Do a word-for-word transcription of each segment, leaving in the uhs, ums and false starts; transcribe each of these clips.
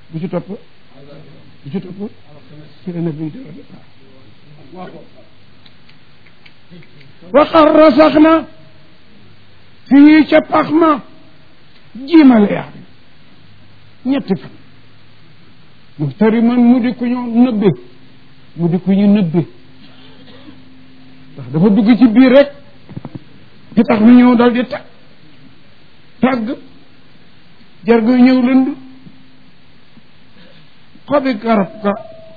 bu ci topp bu ci topp ci la nabi di waxarra sax na fii ca pax ma jiimale yaa ñetti fan mu tari man mu di ku ñu nëbbe mu di ku ñu nëbbe ndax dafa dugg ci biir rek di tax mi ñëw dal di tag tàgg jargo ñëw lënd xobi garab ga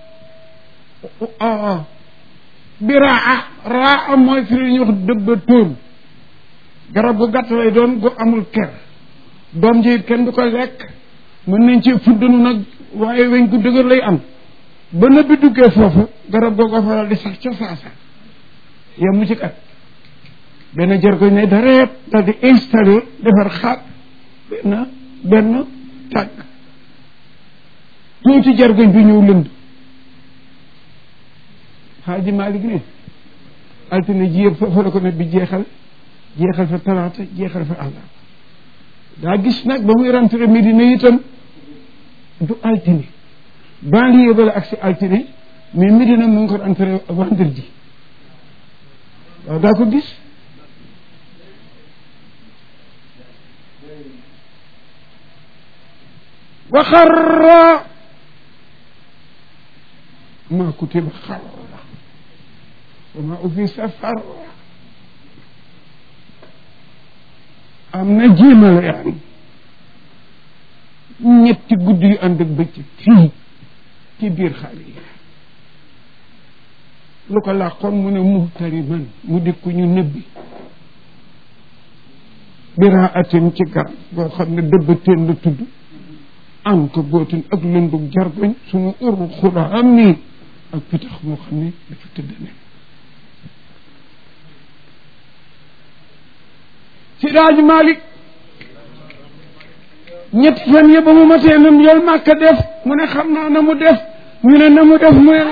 biraa raa mooy fi li ñuy wax dëbba tóor garab gu gàtt lay doon gu amul ker doom ji kenn du ko lekk mën nañ ci fuddanu nag waaye weñ gu dëgër lay am ba nëbbi duggee foofu garab googu faral di sax ca saasa yemu ci kat benn jargoñ ne dareet dal di installé defar xaat benn benn tàgg tuuti jargoñ bi ñëw lënd xaaji Maalik ne altine ji yëpp fa la ko ne bi jeexal jeexal fa talaata jeexal fa àllar daa gis nag ba muy rentré Medina itam du altine banlieue ba la ak si altine mais Medina mu ngi ko rentré vendredi waaw daa ko gis wa xarra ma kutiba xarra wa ma ufisa farra am na jiimale yaan ñetti guddi yu ànd ak bëccëg fii ci biir xale yi lu ko làqoon mu ne muhtariman mu dikku ñu nëbbi biraa atin ci garab boo xam ne dëbbateen la tudd am ko bootin ak lëndug jargoñ sunu uru xula am nii ak pitax moo xam ne dafa tëdd ne si daaj Malik ñetti fan yi ba mu matee nam yol màkka def mu ne xam naa na mu def ñu ne na mu def mu ne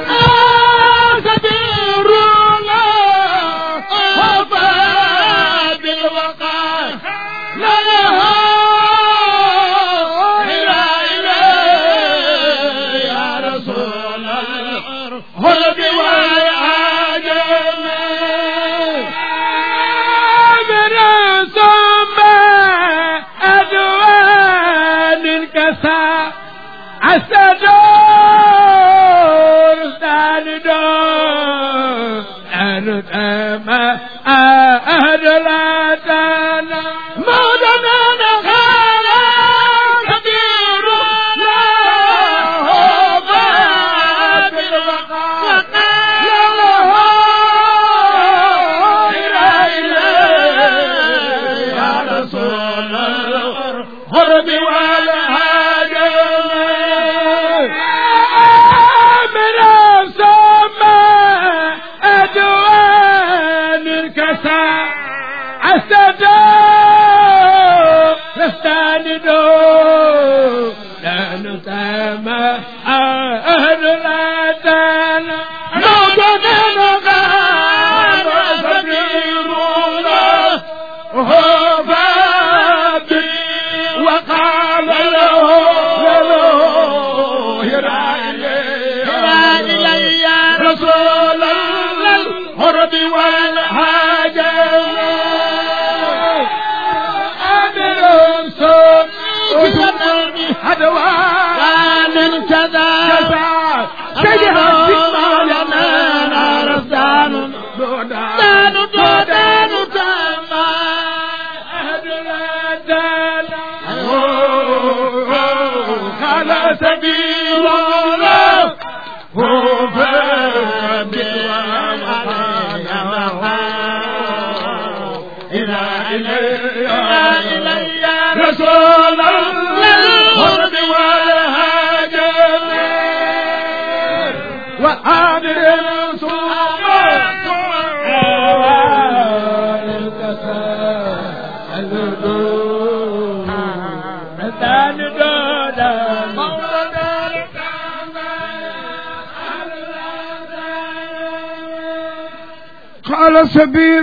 قال سبير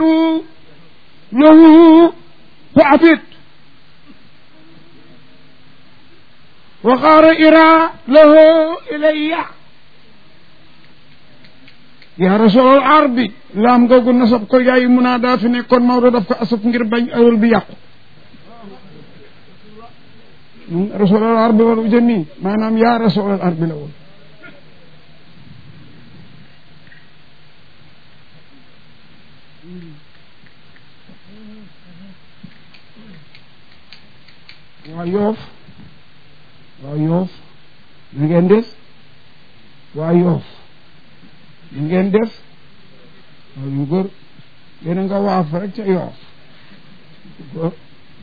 له فعبد وقال إرى له إلي يا رسول العرب لام غوغو نصب كو ياي منادات ني كون مودو داف كو اسف ngir bañ awul bi yaq رسول العرب والجميع manam يا رسول العرب لول waa Yoof waa Yoof na ngeen def waa Yoof na ngeen def waa yu góor yéen a nga waaf rek ca Yoof góor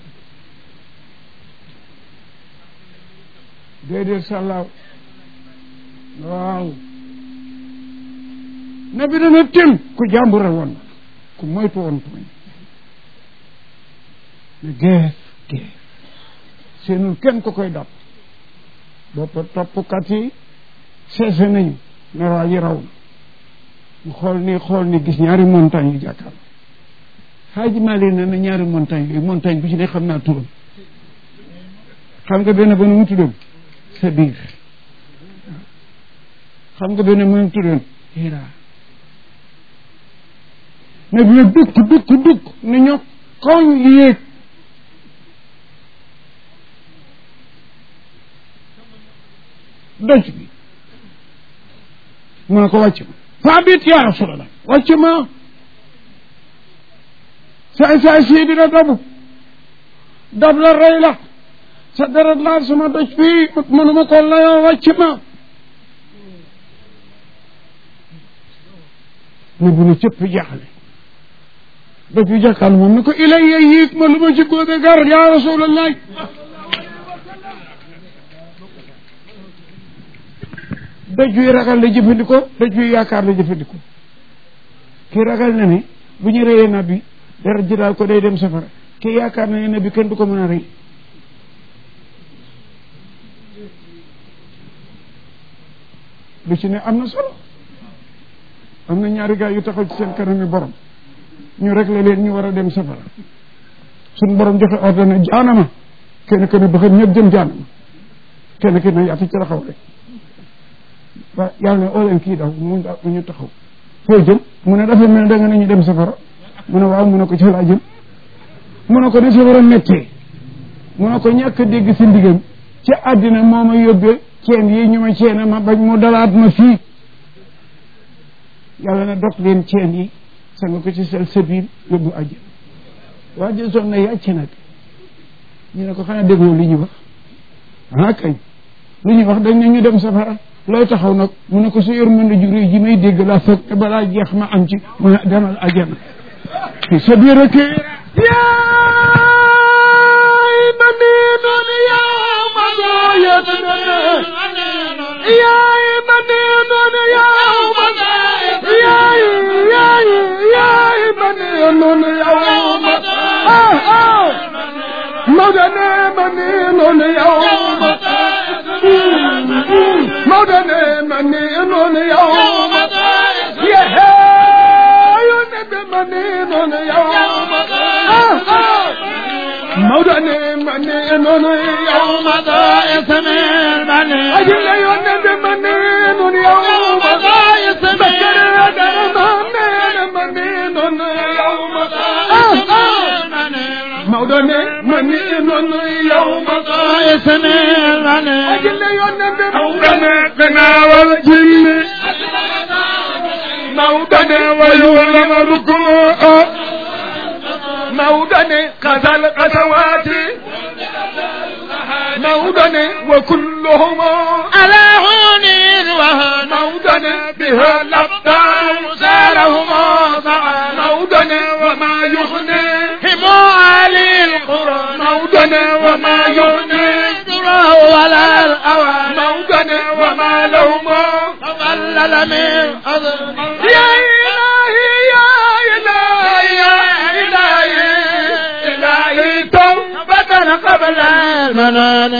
déedéet sàllaaw waaw na bi dana tim ku jàmbure woon ku moytu woon tooñ ne geef geef seenul kenn ko koy dab boppa toppkat yi seese nañu ne waa ji raw na mu xool nii xool ni gis ñaari montagne yu jàkkaar xaaji Maalik ne na ñaari montagne yooyu montagne bu ci ne xam naa turam xam nga benn ba nu mu tuddoon sa biir xam nga benn mu mu tuddoon Hira ne bi ne dukk dukk dukk ne ñoo koñ yéeg doj bi mu ne ko wàcc ma faabit yaa rasulallah wàcc ma saay saay sii dina dabu dab la rey la sa deret laal sama doj bi mënuma ko layoo wàcc ma ne bu ne cëpp jaaxle doj bi jàkkaal moom ne ko ilayya yéeg ma lu ma ci góobe gar yaa rasulallah doj wi ragal la jëfandikoo doj wi yaakaar la jëfandikoo kii ragal na ne bu ñu reyee nabi dara ji daal ko day dem safara kii yaakaar na ne nabi kenn du ko mën a rey lu ci ne am na solo am na ñaari gaay yu taxaw ci seen kanami borom ñu réglé leen ñu war a dem safara suñ borom joxe ordre ne jaanama kenn kenn ba xam ñëpp jëm jaanama kenn kenn yaatu ci la xaw rek waaw yàlla ne oo leen kii daw mu ñu taxaw foo jëm mu ne dafa mel da nga ne ñu dem safara mu ne waaw mu ne ko ci laa jëm mu ne ko ne safara méttee mu ne ko ñàkk a dégg si ndigam ci àddina moo ma yóbbee ceen yi ñu ma ceene ma bañ mu dalaat ma fii yàlla ne dog leen ceen yi sa nga ko ci sel sabiil yóbbu àjjana waa ji son na yàcc nag ñu ne ko xanaa dégloo li ñu wax ah kañ li ñu wax dañ ne ñu dem safara looy taxaw nag mu ne ko su yërmande ju réy ji may dégg laa foog te balaa jeex ma am ci mu ne demal àjjana sa biir rek yaay ma nee noonu yaa ma dooyat yaay ma nee noonu yaa ma yaay yaay yaay ma nee noonu yaa ma ah ah Maodo nee ma nee noonu yaa ma Maodo nee ma nee noonu yaa ma ma nee noonu yow ah ah Maodo nee ma nee noonu yow ma daa esamel ma nee ajile yonne be ma nee noonu yow ma daa esamel ma nee ma nee noonu yow ma daa ah ah Maodo nee ma nee noonu yow ma daa esamel ma nee ajile yonne be Maodo nee ganaawal jinni Maodo ويولم ركوع مودن قتل قسواتي مودن وكلهم على عون وهن مودن بها الأبطال سارهما سعى مودن وما يغني هموالي القرى مودن وما يغني الدرى ولا الأوى مودن وما لهما فضلل من أذر يا إلهي يا إلهي يا إلهي إلهي توبة قبل المنان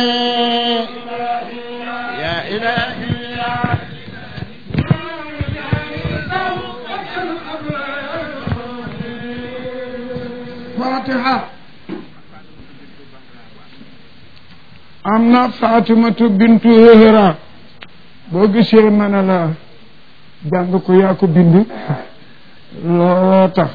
يا إلهي يا فاتحة am na Fatimatu bintu Zahra boo gisee ma ne la jàng ko yaa ko bind looloo tax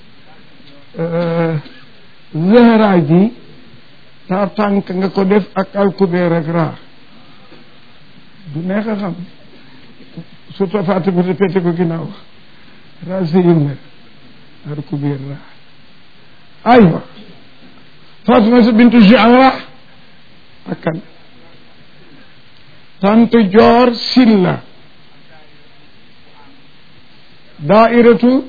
Zahra ji taa tànk nga ko def ak alkubeer ak raa du neex a xam surtout Fatimatu pété ko ginnaaw raa sëyin la alkubeer raa aywa Fatimatu bintu Zahra ak kan tant Joor Silla daairatu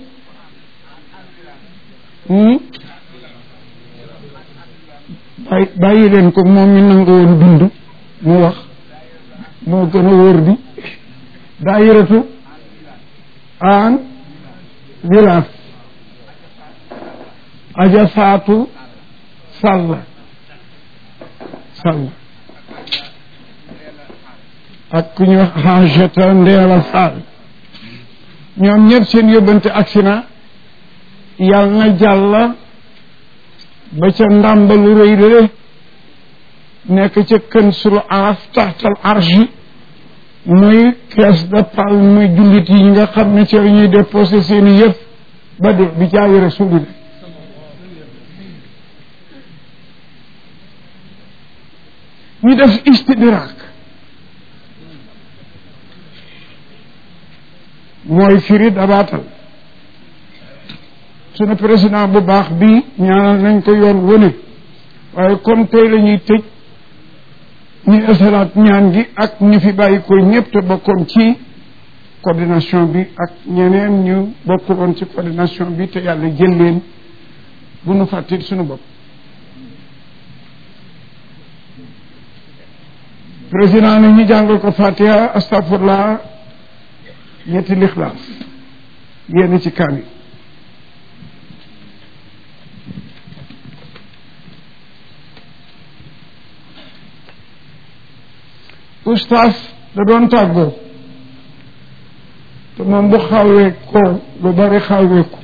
bay bàyyi leen ko moom mi nangu woon bind mu wax moo gën a wóor di daairatu aan wilaas aja faatu sàll sàll ak ku ñuy wax xaajata ndeela sàll ñoom ñëpp seen yóbbante agsi na yàlla na jàll ba ca ndàmba lu rëy lale nekk ca kën sul araf taxtal arshi muy caisse de palme jullit yi nga xam ne ci la ñuy déposé seeni yëf ba de bi jaayi rasulillah ñu def istidrak mooy firi dabaatal sunu président bu baax bi ñaanal nañ ko yoon wëne waaye comme tey la ñuy tëj ñu esalaat ñaan gi ak ñu fi bàyyi ko ñëpp te bokkoon ci coordination bi ak ñeneen ñu bokkuloon ci coordination bi te yàlla jël leen bu nu fàttit sunu bopp président ne ñu jàngal ko fatiha astafurlah ñetti lixlaas yéen ci kaamil ustaas da doon tàggoo te moom bu xawee ko lu bari xawee ko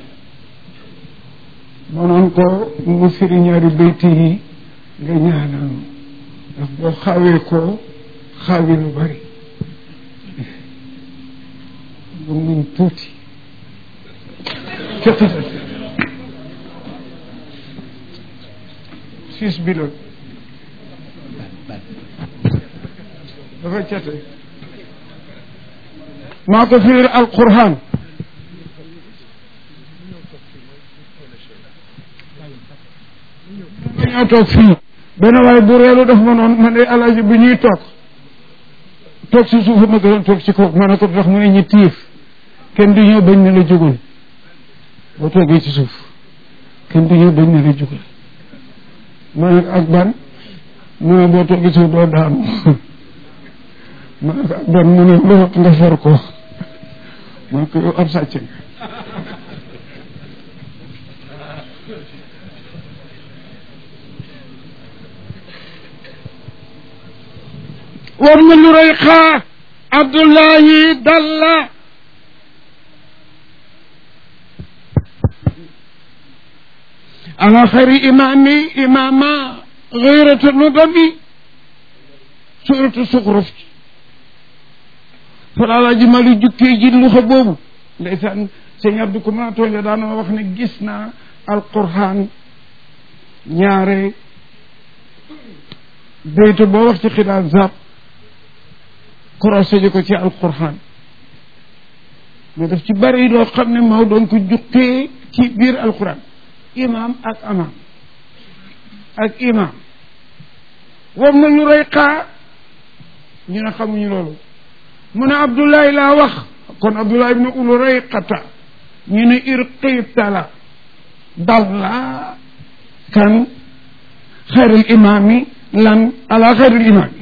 mënoon ko mu firi ñaari bayti yi nga ñaanal ndax boo xawee ko xawi lu bari nga muñ tuuti cati siis bi la dafa cate maa ko fiir alquran ñoo toog fii benn waaye bu reelu daf ma noonu man de alaaji bi ñuy toog toog si suuf ma gënoon toog ci kaw ma ne ko tax mu ne ñi tiif kenn du ñëw bañ ne la jógal boo toogee ci suuf kenn du ñëw bañ ne la jógal ma ne ko ak ban mu ne boo toogee ci suuf doo daanu ma ne ko ak ban mu ne loo nga for ko ma ne ko yow ab sàcc nga war na lu rëy xaa Abdullahi dalla ala xayri imami imama gayratu nudami suratu suxruf falala ji mali jukkee ji luxa boobu ndeysaan sëñ Abdou ko ma tooñ la daana wax ne gis naa alquran ñaare baytu boo wax ci xidaal zab korosé ji ko ci alquran mais daf ci bari loo xam ne moo doon ko jukkee ci biir alquran imam ak amam ak imam wam na lu rëy xaa ñu ne xamuñu loolu mu ne Abdullahi laa wax kon Abdullahi ibne ulu rëy xata ñu ne irqiitala dalla kan xayrul imami lan ala xayrul imami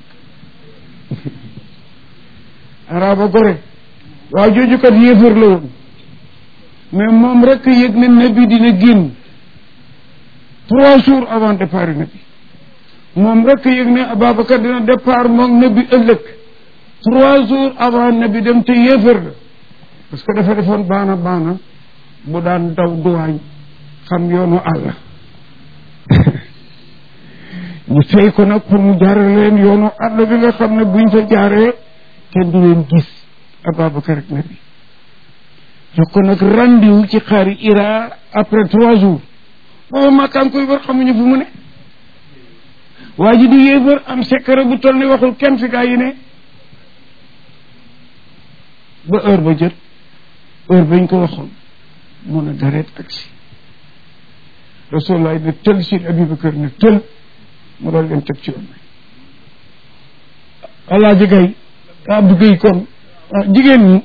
araba gore waaw jooju kat yéefar la woon mais moom rek yëg ne nabi dina génn trois jours avant départ nabi moom rek yëg ne Ababacar dina départ moom nabi ëllëg trois jours avant nabi dem te yéefar la parce que dafa defoon baana baana bu daan daw duwaañ xam yoonu àll ñu fay ko nag pour mu jaarale leen yoonu àll bi nga xam ne buñ fa jaaree kenn du leen gis Ababacar ak Nabi jox ko nag rendez-vous ci xaari Hira après trois jours booba Makka koy wër xamuñu fu mu ne waa ji di yéefar am secret bu toll ni waxul kenn fi gaa yi ne ba heure ba jot heure bañ ko waxoon mun a dareet ak si Rasulullah ne tël si Abubakar ne tël mu doon leen teg ci yoon alaaji gay Abdou Gueye kon jigéen ñi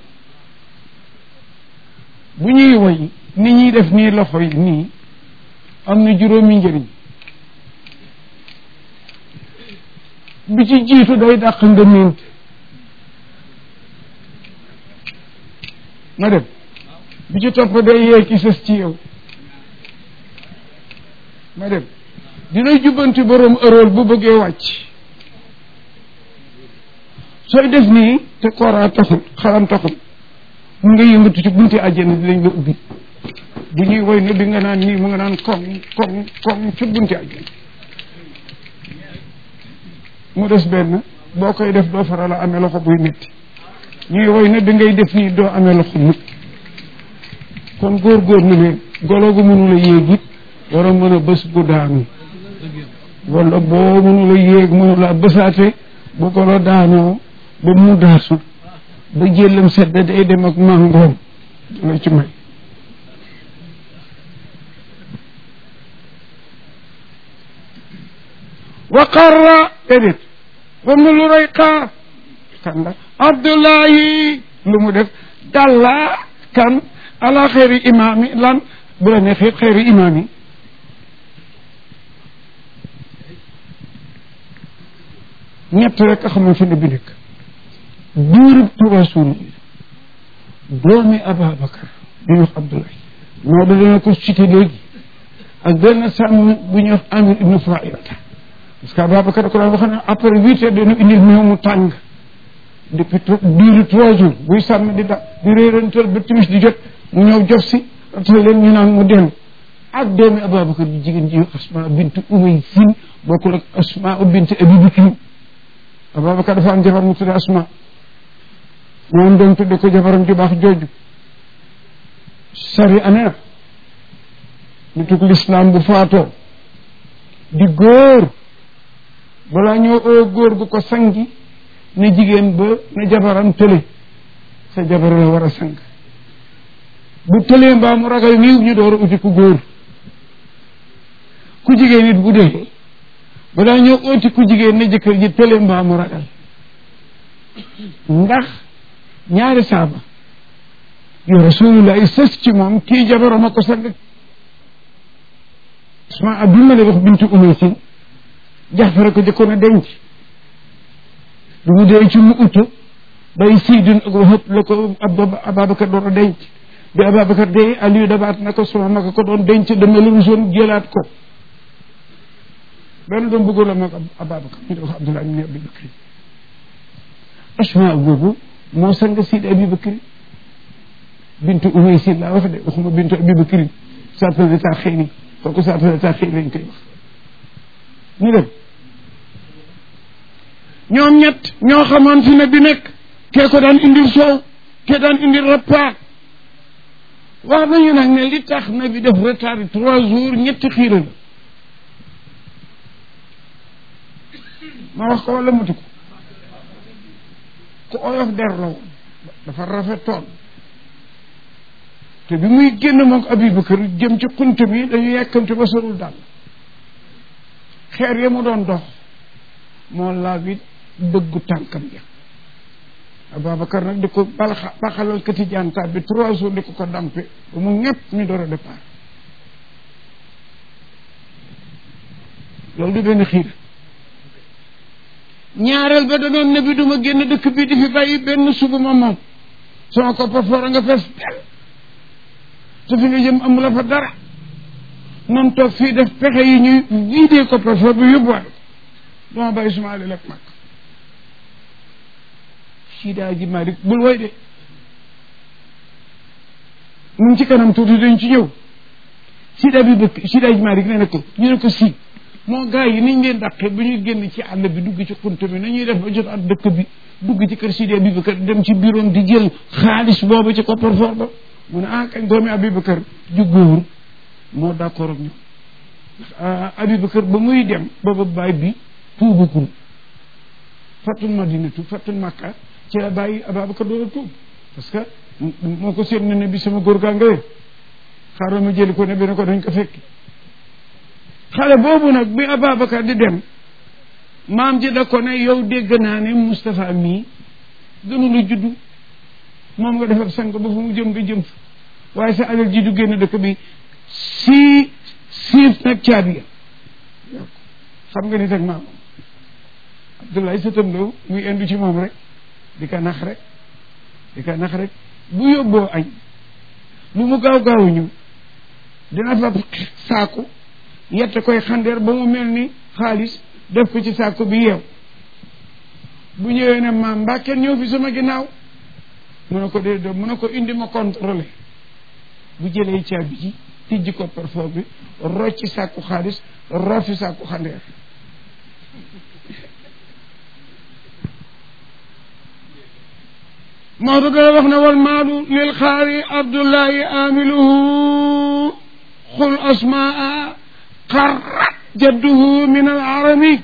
bu ñuy woy ni ñuy def nii loxo yi nii am na juróomi njëriñ bi ci jiitu day dàq nga miint ma dem bi ci topp day yee ki sës ci yow ma dem dinay jubbanti borom ërool bu bëggee wàcc sooy def nii te kooraa taxul xaram taxul mun nga yëngatu ci bunti àjjana dinañ la ubbi bu ñuy woy ne bi nga naan nii mu nga naan koŋ koŋ koŋ ci bunti àjjana mu des benn boo koy def doo faral a amee loxo buy metti ñuy woy ne bi ngay def nii doo amee loxo mukk kon góor-góor nu leen golo gu mënula yéeg it war a mën a bés bu daanu wala boo mënula yéeg mënula bësaate bu golo daanoo ba mu daasu ba jëlam sedd day dem ak màngoom la ci may waqarra déedéet wam na lu rey xaar kan la Abdullahi lu mu def dalla kan ala xeeri imaam yi lan bu la neexee xeeri imaam yi ñett rek a xamoon fi ne bi nekk biirub Rasul doomi Ababacar bu ñuy wax Abdoulaye moo da dana ko cité léegi ak benn sàmm bu ñuy wax Amir ibnu Failata parce que Ababacar da ko daan wax ne après huit heures dana indil meew mu tàng depuis biiru trois jours buy sàmm di da di réerantal ba timis di jot mu ñëw jof si ratal leen ñu naan mu dellu ak doomi Ababacar bi jigéen ji Asma bintu Umays bokkul ak Asma bintu Abi Bakr Ababacar dafa am jabar mu tudde Asma moom doon tudde ko jabaram ju baax jooju sari anena ñu tug l'islam bu faatoo di góor balaa ñoo oo góor gu ko sangi ne jigéen ba ne jabaram tële sa jabar la war a sang bu tëlee mbaa mu ragal niiw ñu door a uti ku góor ku jigéen nit bu dee balaa ñoo ooti ku jigéen ne jëkkër ji tële mbaa mu ragal ndax ñaari saaba yu rasulullah yi sës ci moom kii jabaram a ko sang Asma ab bi ma lay wax bintu Umays Jaafar ko jëkkoon a denc bi mu dee ci mu utu bay Siidun ak Wahab la ko Ababacar doon a denc bi Ababacar dee Aliou dabaat na ko suma ma ko doon denc dama la rusoon jëlaat ko benn doom bëggoon la mag Ababacar ñu di wax Abdoulaye ibn Abi Bakr Asma boobu moo sang Sidi Abi Bakr bintu Umays laa wax de waxuma bintu Abi Bakr sarta de taa xëy ni kooku sarta de taa xëy lañ koy wax ñu dem ñoom ñett ñoo xamoon fi ne bi nekk kee ko daan indil soow kee daan indil repas wax nañu nag ne li tax na bi def retard trois jours ñetti xiira la ma wax ko wala mutu ko ku oyof der la woon dafa rafetoon te bi muy génn moom Abubakar jëm ci xunt bi dañu yàkkamte ba sorul daal xeer ya mu doon dox moo laa bi dëggu tànkam ja Ababacar nag di ko balxa baxalal kati jantaat bi trois jours di ko ko dampe ba mu ñëpp ñu door a départ loolu du benn xiir ñaareel ba danoon ne bi duma génn dëkk bi di fi bàyyi benn suba ma moom sama ko parfois nga fees del te fi nga jëm amula fa dara noonu toog fii def pexe yi ñuy vidé ko parfois bi yóbbuwaale ko dama bàyyi suma ali lekk mag Sida ji Malick bul woy de mu ngi ci kanam tuuti dañ ci ñëw Sida bi bëgg Sida ji Malick nee na ko ñu ne ko si moo gars yi niñ leen dàqee ba ñuy génn ci àll bi dugg ci xunt bi nañuy def ba jot at dëkk bi dugg ci kër Sidi Abubakar dem ci bureau di jël xaalis boobu ci coffre-fort ba mu ne ah kañ doomi Abubakar ju góor moo d'accord ak ñoom ndax Abubakar ba muy dem booba baay bi tuubagul fattul madinatu fattul makka ci la bàyyi Abubakar doon a tuub parce que moo ko seet ne ne bi sama góor gaa nga wér xaaral ma jëli ko ne bi ne ko dañ ko fekki xale boobu nag bi Abubakar di dem maam ji da ko ne yow dégg naa ne Moustapha mii gënu la juddu moom nga defar sang ba fu mu jëm nga jëm fa waaye sa alal ji du génn dëkk bi si siif nag caabi ya xam nga ni teg maam Abdoulaye sa tëm law muy indu ci moom rek di ko nax rek di ko nax rek bu yóbboo añ lu mu gaaw gaaw ñu dina fa saaku yette koy xandeer ba mu mel ni xaalis def ko ci saaku bi yeew bu ñëwee ne maam mbaa kenn ñëw fi sama ginnaaw mu ne ko dee doo mu ne ko indi ma contrôlé bu jëlee caabi ji tijji ko parfois bi rocc ci sàkku xaalis rofi sàkku xandeer Maodo dana wax ne wal maalu lil xaari abdullahi amiluhu xul asmaa qarrat jadduhu min al arami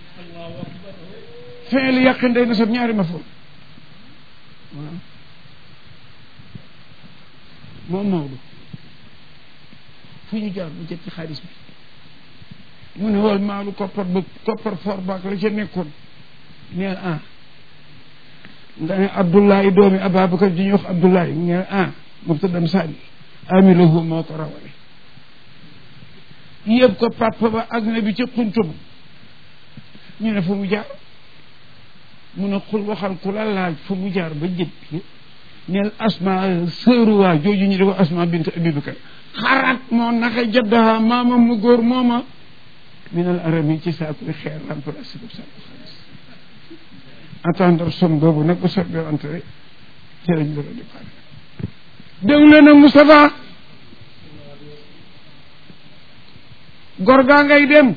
fi'l yaqin day nasab ñaari maful waaw moom Maodo fu ñu jaar bu jot ci xaalis bi mu ne wal maalu koppar ba koppar for baak la ca nekkoon neel ah nga ne Abdoulaye doomi Ababacar di ñu wax Abdoulaye ngeen ah moom ta dem sànni amilahu moo ko rawale yëpp ko papa ba ak na bi ca xuntum ñu ne fu mu jaar mu ne xul waxal ku la laaj fu mu jaar ba jët bi neel asma sëru waa jooju ñu di ko asma bint Abubakar xarat moo naxe jaddaha maamam mu góor mooma minal arami ci saaku xeer remplacé ko saaku xaalis attendre somme boobu nag bu soobee wante rek ci lañ doon départ déglu leen nag Moustapha gor gaa ngay dem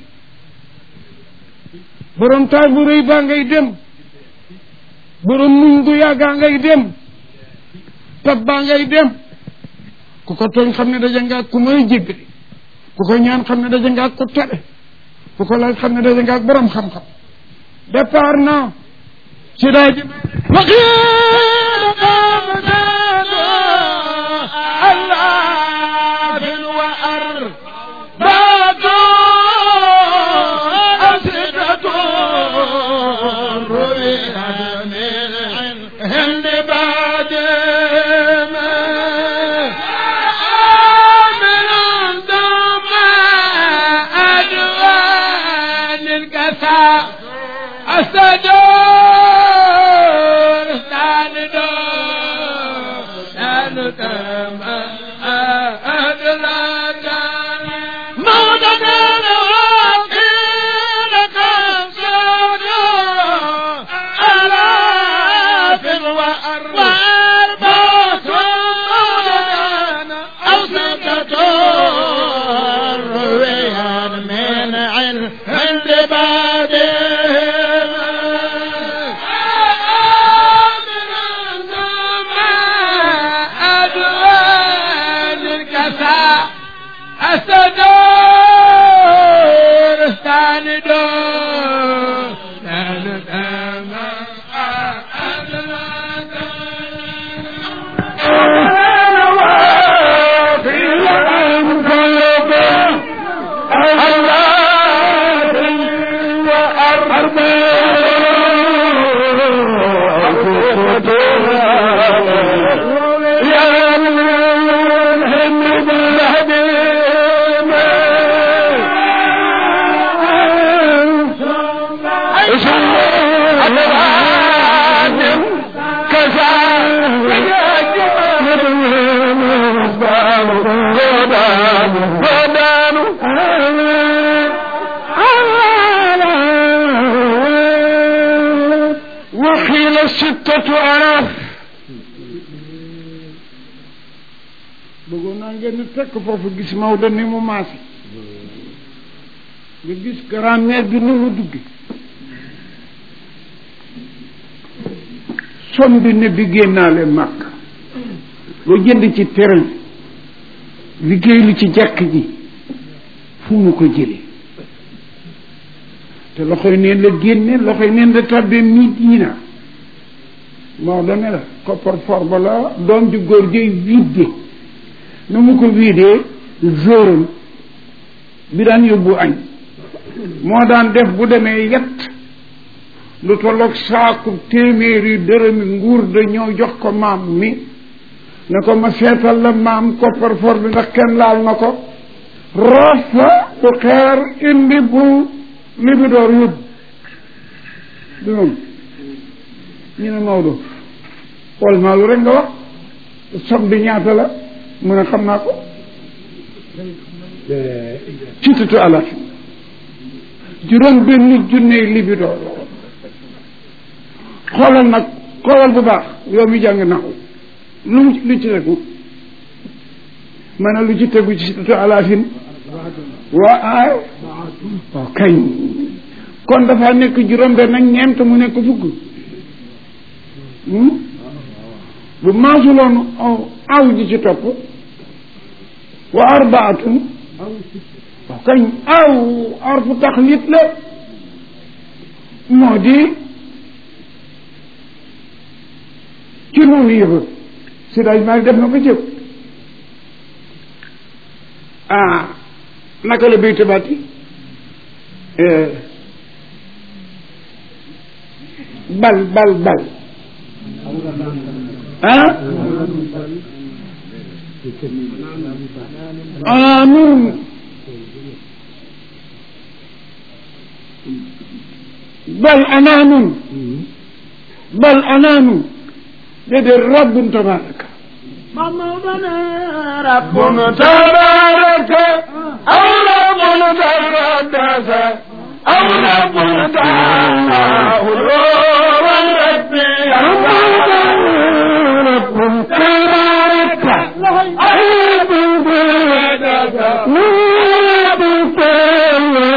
borom taal bu rëy baa ngay dem borom muñ gu yàggaa ngay dem tab baa ngay dem ku ko tooñ xam ne daja nga ak ku may jéggale ku ko ñaan xam ne daja nga ak ku tere ku ko laaj xam ne daja nga ak borom xam-xam départ na ci daaji waqiil qabnana allah bin wa arbatu asidatu ruwiha min hindi badima min dama adwan kasa asadu bëggoon naa ngeen ni tekk foofu gis Maodo ni mu maasi nga gis grand-mère bi nu mu dugg som bi ne bi génnaale màkk loo jënd ci teral liggéey lu ci jàkk ji fu mu ko jële te loxoy neen la génne loxoy neen la tàbbee Medina moo dame la koppar for ba la doom ju góor jëy vidde nu mu ko videe zóoram bi daan yóbbu añ moo daan def bu demee yett lu tolloog saaku téeméeri dërëmi nguur da ñëw jox ko maam mi ne ko ma seetal la maam koppar for bi ndax kenn laal na ko roof fa bu xeer indi bu libidoor yóbbu du noonu ñu ne Maodo xool maa lu rek nga wax som bi ñaata la mu ne xam naa ko ci tutu alal juróom benn junne libidoor xoolal nag xoolal bu baax yow mi jàng naxu lu mu lu ci tegu ma ne lu ci tegu ci tutu alafin waa aay waaw kañ kon dafa nekk juróom benn ak ñeent mu nekk fukk bu maasuloon aw ji ci topp wa arbaatun waaw kañ aw arfu taxlit la moo di ci noonu yëfa si daaj maa def na ko jëf ah naka la béy tabaati bal bal bal ah amin bal anaamun bal anaamun déedéet rabbun tabaraka rabbun tabaraka aw rabbun taradasa aw rabbun taala rabbi rabbun tabaraka aw rabbun taradasa rabbun taala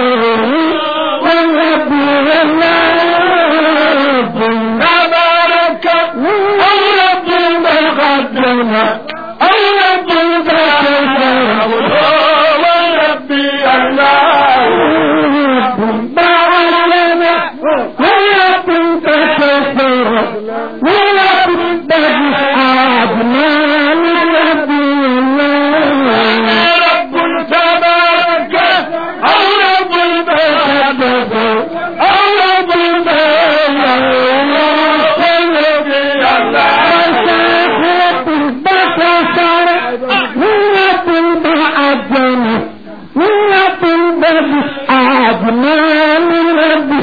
من رب